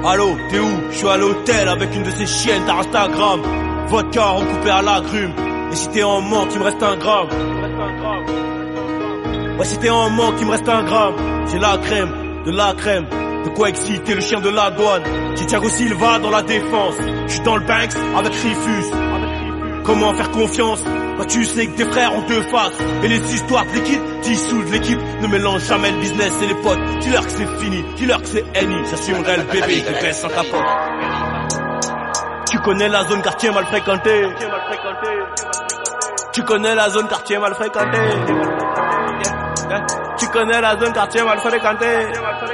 Allô, t'es où? Je suis à l'hôtel avec une de ces chiennes d'Instagram. Vodka recoupé à l'agrume. Et si t'es en manque, il me reste 1 gramme. Ouais, si t'es en manque, il me reste 1 gramme. J'ai la crème, de la crème. De quoi exciter le chien de la douane. J'ai Thiago Silva dans la défense. J'suis dans le Banks avec Rifus. Comment faire confiance? Bah tu sais que tes frères ont 2 faces. Et les histoires de l'équipe dissoudent l'équipe. Ne mélange jamais le business et les potes. Dis-leur que c'est fini, dis-leur que c'est Annie. J'assumerai le bébé qui baisse sans capote. Tu connais la zone quartier mal fréquentée. Tu connais la zone quartier mal fréquentée. Tu connais la zone quartier mal fréquentée.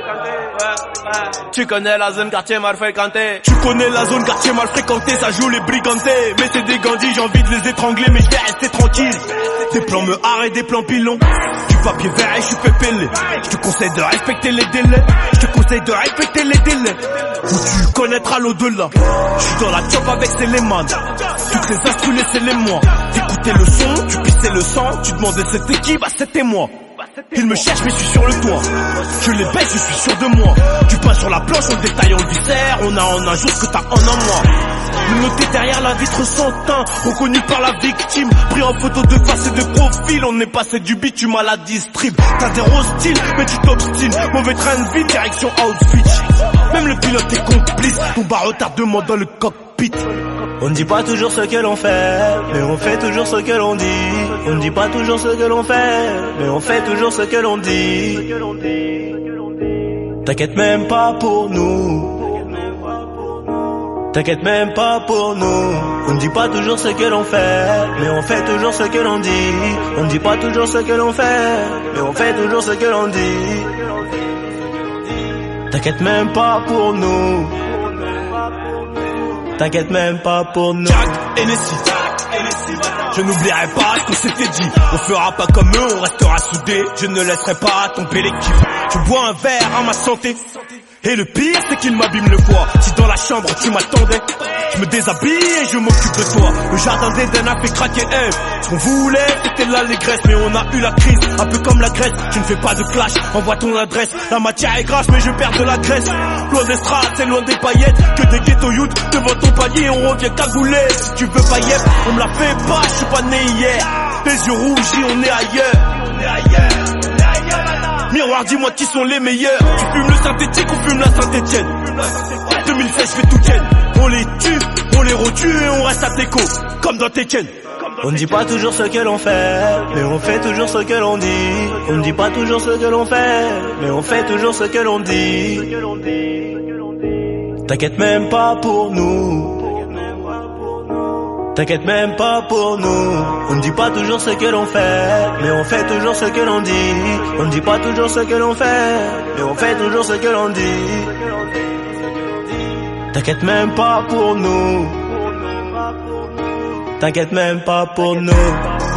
Tu connais la zone quartier mal fréquentée. Tu connais la zone quartier mal fréquentée, ça joue les brigantés. Mais c'est des gandis, j'ai envie de les étrangler, mais je vais rester tranquille. Des plans me arrêtent, des plans pilons. Du papier vert et je suis fait peler. Je te conseille de respecter les délais. Je te conseille de respecter les délais. Ou tu connaîtras l'au-delà. Je suis dans la chop avec Céléman. Toutes les instrus, laissez-les-moi. T'écoutais le son, tu pissais le sang. Tu demandais c'était qui, bah c'était moi. Ils me cherchent mais je suis sur le toit. Je les baisse, je suis sûr de moi. Du pain sur la planche, on détaille, on viscère. On a en un jour ce que t'as en un mois. Le noté derrière la vitre sans teint, reconnu par la victime. Pris en photo de face et de profil. On est passé du bitume à la distrib. T'as zéro style, mais tu t'obstines. Mauvais train de vie, direction Auschwitz. Même le pilote est complice. Ton bas retardement dans le cockpit. On ne dit pas toujours ce que l'on fait, mais on fait toujours ce que l'on dit. On ne dit pas toujours ce que l'on fait, mais on fait toujours ce que l'on dit. T'inquiète même pas pour nous. T'inquiète même pas pour nous. On ne dit pas toujours ce que l'on fait, mais on fait toujours ce que l'on dit. On ne dit pas toujours ce que l'on fait, mais on fait toujours ce que l'on dit. T'inquiète même pas pour nous. T'inquiète même pas pour nous. Jack Hennessy. Je n'oublierai pas ce qu'on s'était dit. On fera pas comme eux, on restera soudés. Je ne laisserai pas tomber l'équipe. Je bois un verre à ma santé. Et le pire c'est qu'il m'abîme le foie. Si dans la chambre tu m'attendais, je me déshabille et je m'occupe de toi. Le jardin d'Éden a fait craquer ce qu'on voulait c'était l'allégresse. Mais on a eu la crise, un peu comme la Grèce. Tu ne fais pas de clash, envoie ton adresse. La matière est grasse mais je perds de la graisse. Loin des strates, c'est loin des paillettes. Que des ghetto youth devant ton panier. On revient cagoulé, si tu veux paillettes. On me la fait pas, je suis pas né hier. Les yeux rougis, on est ailleurs. Miroir, dis-moi qui sont les meilleurs. Tu fumes le synthétique ou fumes la Saint-Etienne. 2016 je fais tout ken. On les tue, on les retue et on reste à Teco. Comme dans Tekken. On ne dit pas toujours ce que l'on fait, mais on fait toujours ce que l'on dit. On ne dit pas toujours ce que l'on fait, mais on fait toujours ce que l'on dit. T'inquiète même pas pour nous. T'inquiète même pas pour nous. On ne dit pas toujours ce que l'on fait, mais on fait toujours ce que l'on dit. On ne dit pas toujours ce que l'on fait, mais on fait toujours ce que l'on dit. T'inquiète même pas pour nous. T'inquiète même pas pour nous.